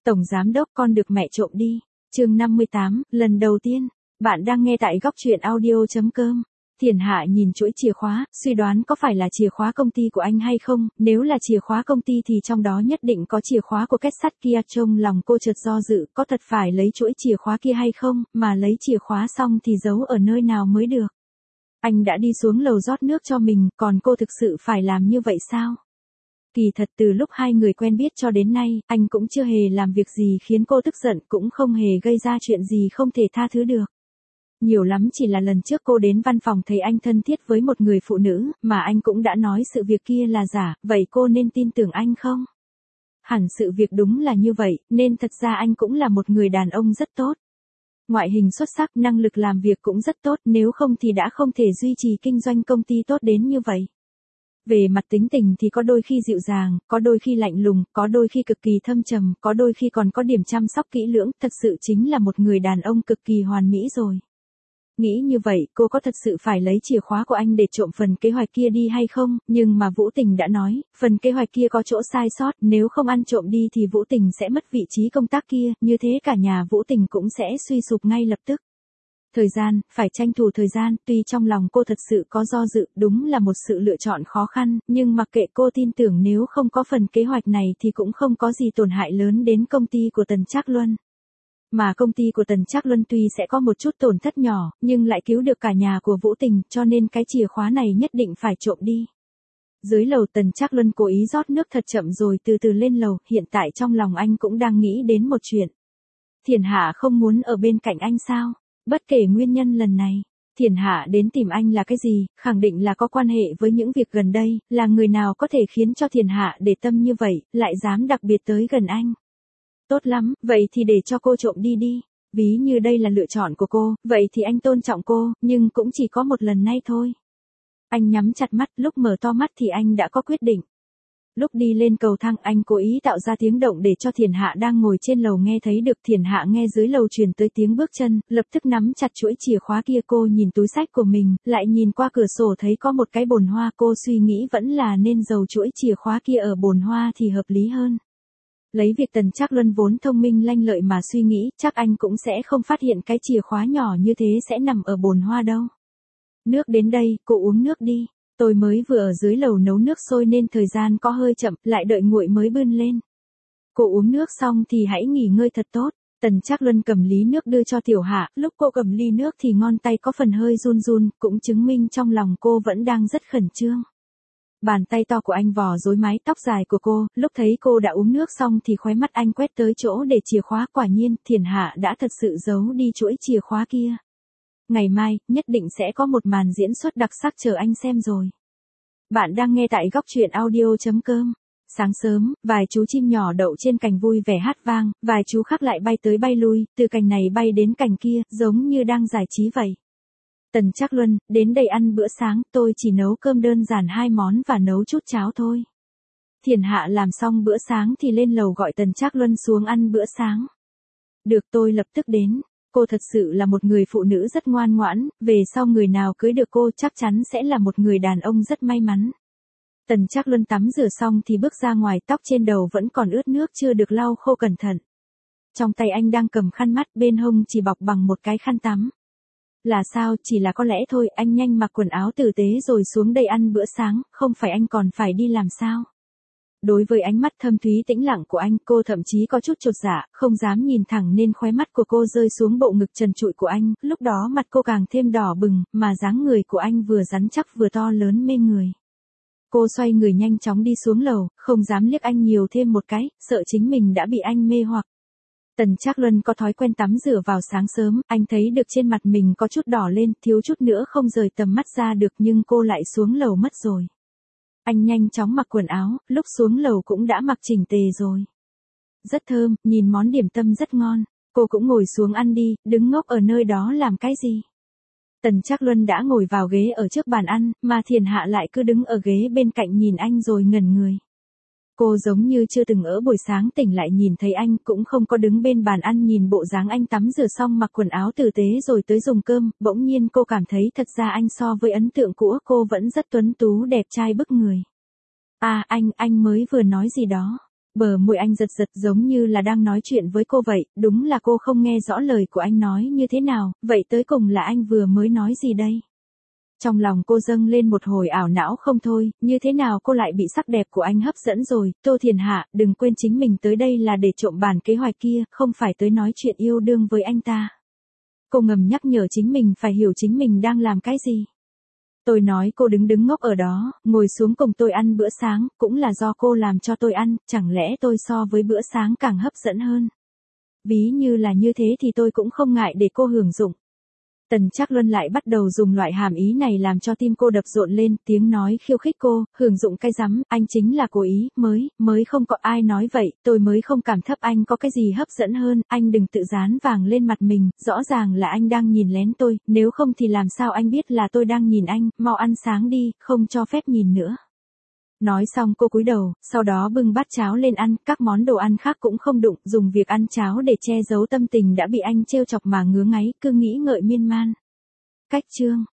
Tổng giám đốc con được mẹ trộm đi. Chương 58, lần đầu tiên. Bạn đang nghe tại góc truyện audio.com. Thiển Hạ nhìn chuỗi chìa khóa, suy đoán có phải là chìa khóa công ty của anh hay không, nếu là chìa khóa công ty thì trong đó nhất định có chìa khóa của kết sắt kia. Trong lòng cô chợt do dự, có thật phải lấy chuỗi chìa khóa kia hay không, mà lấy chìa khóa xong thì giấu ở nơi nào mới được. Anh đã đi xuống lầu rót nước cho mình, còn cô thực sự phải làm như vậy sao? Kỳ thật từ lúc hai người quen biết cho đến nay, anh cũng chưa hề làm việc gì khiến cô tức giận, cũng không hề gây ra chuyện gì không thể tha thứ được. Nhiều lắm chỉ là lần trước cô đến văn phòng thấy anh thân thiết với một người phụ nữ, mà anh cũng đã nói sự việc kia là giả, vậy cô nên tin tưởng anh không? Hẳn sự việc đúng là như vậy, nên thật ra anh cũng là một người đàn ông rất tốt. Ngoại hình xuất sắc, năng lực làm việc cũng rất tốt, nếu không thì đã không thể duy trì kinh doanh công ty tốt đến như vậy. Về mặt tính tình thì có đôi khi dịu dàng, có đôi khi lạnh lùng, có đôi khi cực kỳ thâm trầm, có đôi khi còn có điểm chăm sóc kỹ lưỡng, thật sự chính là một người đàn ông cực kỳ hoàn mỹ rồi. Nghĩ như vậy, cô có thật sự phải lấy chìa khóa của anh để trộm phần kế hoạch kia đi hay không, nhưng mà Vũ Tình đã nói, phần kế hoạch kia có chỗ sai sót, nếu không ăn trộm đi thì Vũ Tình sẽ mất vị trí công tác kia, như thế cả nhà Vũ Tình cũng sẽ suy sụp ngay lập tức. Thời gian, phải tranh thủ thời gian, tuy trong lòng cô thật sự có do dự, đúng là một sự lựa chọn khó khăn, nhưng mặc kệ, cô tin tưởng nếu không có phần kế hoạch này thì cũng không có gì tổn hại lớn đến công ty của Tần Trác Luân. Mà công ty của Tần Trác Luân tuy sẽ có một chút tổn thất nhỏ, nhưng lại cứu được cả nhà của Vũ Tình, cho nên cái chìa khóa này nhất định phải trộm đi. Dưới lầu Tần Trác Luân cố ý rót nước thật chậm rồi từ từ lên lầu, hiện tại trong lòng anh cũng đang nghĩ đến một chuyện. Thiển Hạ không muốn ở bên cạnh anh sao? Bất kể nguyên nhân lần này, Thiển Hạ đến tìm anh là cái gì, khẳng định là có quan hệ với những việc gần đây, là người nào có thể khiến cho Thiển Hạ để tâm như vậy, lại dám đặc biệt tới gần anh. Tốt lắm, vậy thì để cho cô trộm đi đi. Ví như đây là lựa chọn của cô, vậy thì anh tôn trọng cô, nhưng cũng chỉ có một lần nay thôi. Anh nhắm chặt mắt, lúc mở to mắt thì anh đã có quyết định. Lúc đi lên cầu thang anh cố ý tạo ra tiếng động để cho Thiển Hạ đang ngồi trên lầu nghe thấy được. Thiển Hạ nghe dưới lầu truyền tới tiếng bước chân, lập tức nắm chặt chuỗi chìa khóa kia. Cô nhìn túi xách của mình, lại nhìn qua cửa sổ thấy có một cái bồn hoa. Cô suy nghĩ vẫn là nên giấu chuỗi chìa khóa kia ở bồn hoa thì hợp lý hơn. Lấy việc Tần Trác Luân vốn thông minh lanh lợi mà suy nghĩ, chắc anh cũng sẽ không phát hiện cái chìa khóa nhỏ như thế sẽ nằm ở bồn hoa đâu. Nước đến đây, cô uống nước đi. Tôi mới vừa ở dưới lầu nấu nước sôi nên thời gian có hơi chậm, lại đợi nguội mới bưng lên. Cô uống nước xong thì hãy nghỉ ngơi thật tốt. Tần Trác Luân cầm ly nước đưa cho Tiểu Hạ, lúc cô cầm ly nước thì ngón tay có phần hơi run run, cũng chứng minh trong lòng cô vẫn đang rất khẩn trương. Bàn tay to của anh vò rối mái tóc dài của cô, lúc thấy cô đã uống nước xong thì khóe mắt anh quét tới chỗ để chìa khóa. Quả nhiên, Thiển Hạ đã thật sự giấu đi chuỗi chìa khóa kia. Ngày mai, nhất định sẽ có một màn diễn xuất đặc sắc chờ anh xem rồi. Bạn đang nghe tại góc truyện audio.com. Sáng sớm, vài chú chim nhỏ đậu trên cành vui vẻ hát vang, vài chú khác lại bay tới bay lui, từ cành này bay đến cành kia, giống như đang giải trí vậy. Tần Trác Luân, đến đây ăn bữa sáng, tôi chỉ nấu cơm đơn giản 2 món và nấu chút cháo thôi. Thiển Hạ làm xong bữa sáng thì lên lầu gọi Tần Trác Luân xuống ăn bữa sáng. Được, tôi lập tức đến. Cô thật sự là một người phụ nữ rất ngoan ngoãn, về sau người nào cưới được cô chắc chắn sẽ là một người đàn ông rất may mắn. Tần Trác Luân tắm rửa xong thì bước ra ngoài, tóc trên đầu vẫn còn ướt nước chưa được lau khô cẩn thận. Trong tay anh đang cầm khăn mắt, bên hông chỉ bọc bằng một cái khăn tắm. Là sao, chỉ là có lẽ thôi. Anh nhanh mặc quần áo tử tế rồi xuống đây ăn bữa sáng, không phải anh còn phải đi làm sao? Đối với ánh mắt thâm thúy tĩnh lặng của anh, cô thậm chí có chút chột dạ, không dám nhìn thẳng nên khóe mắt của cô rơi xuống bộ ngực trần trụi của anh, lúc đó mặt cô càng thêm đỏ bừng, mà dáng người của anh vừa rắn chắc vừa to lớn mê người. Cô xoay người nhanh chóng đi xuống lầu, không dám liếc anh nhiều thêm một cái, sợ chính mình đã bị anh mê hoặc. Tần Trác Luân có thói quen tắm rửa vào sáng sớm, anh thấy được trên mặt mình có chút đỏ lên, thiếu chút nữa không rời tầm mắt ra được, nhưng cô lại xuống lầu mất rồi. Anh nhanh chóng mặc quần áo, lúc xuống lầu cũng đã mặc chỉnh tề rồi. Rất thơm, nhìn món điểm tâm rất ngon. Cô cũng ngồi xuống ăn đi, đứng ngốc ở nơi đó làm cái gì? Tần Trác Luân đã ngồi vào ghế ở trước bàn ăn, mà Thiển Hạ lại cứ đứng ở ghế bên cạnh nhìn anh rồi ngẩn người. Cô giống như chưa từng ở buổi sáng tỉnh lại nhìn thấy anh, cũng không có đứng bên bàn ăn nhìn bộ dáng anh tắm rửa xong mặc quần áo tử tế rồi tới dùng cơm, bỗng nhiên cô cảm thấy thật ra anh so với ấn tượng cũ cô vẫn rất tuấn tú đẹp trai bức người. À anh mới vừa nói gì đó? Bờ môi anh giật giật giống như là đang nói chuyện với cô vậy, đúng là cô không nghe rõ lời của anh nói như thế nào, vậy tới cùng là anh vừa mới nói gì đây? Trong lòng cô dâng lên một hồi ảo não không thôi, như thế nào cô lại bị sắc đẹp của anh hấp dẫn rồi, Tô Thiền Hạ, đừng quên chính mình tới đây là để trộm bản kế hoạch kia, không phải tới nói chuyện yêu đương với anh ta. Cô ngầm nhắc nhở chính mình phải hiểu chính mình đang làm cái gì. Tôi nói cô đứng ngốc ở đó, ngồi xuống cùng tôi ăn bữa sáng, cũng là do cô làm cho tôi ăn, chẳng lẽ tôi so với bữa sáng càng hấp dẫn hơn. Ví như là như thế thì tôi cũng không ngại để cô hưởng dụng. Tần Trác Luân lại bắt đầu dùng loại hàm ý này làm cho tim cô đập rộn lên, tiếng nói khiêu khích cô, hưởng dụng cái rắm, anh chính là cố ý, mới không có ai nói vậy, tôi mới không cảm thấp anh có cái gì hấp dẫn hơn, anh đừng tự dán vàng lên mặt mình, rõ ràng là anh đang nhìn lén tôi, nếu không thì làm sao anh biết là tôi đang nhìn anh, mau ăn sáng đi, không cho phép nhìn nữa. Nói xong cô cúi đầu, sau đó bưng bát cháo lên ăn, các món đồ ăn khác cũng không đụng, dùng việc ăn cháo để che giấu tâm tình đã bị anh trêu chọc mà ngứa ngáy, cứ nghĩ ngợi miên man. Cách chương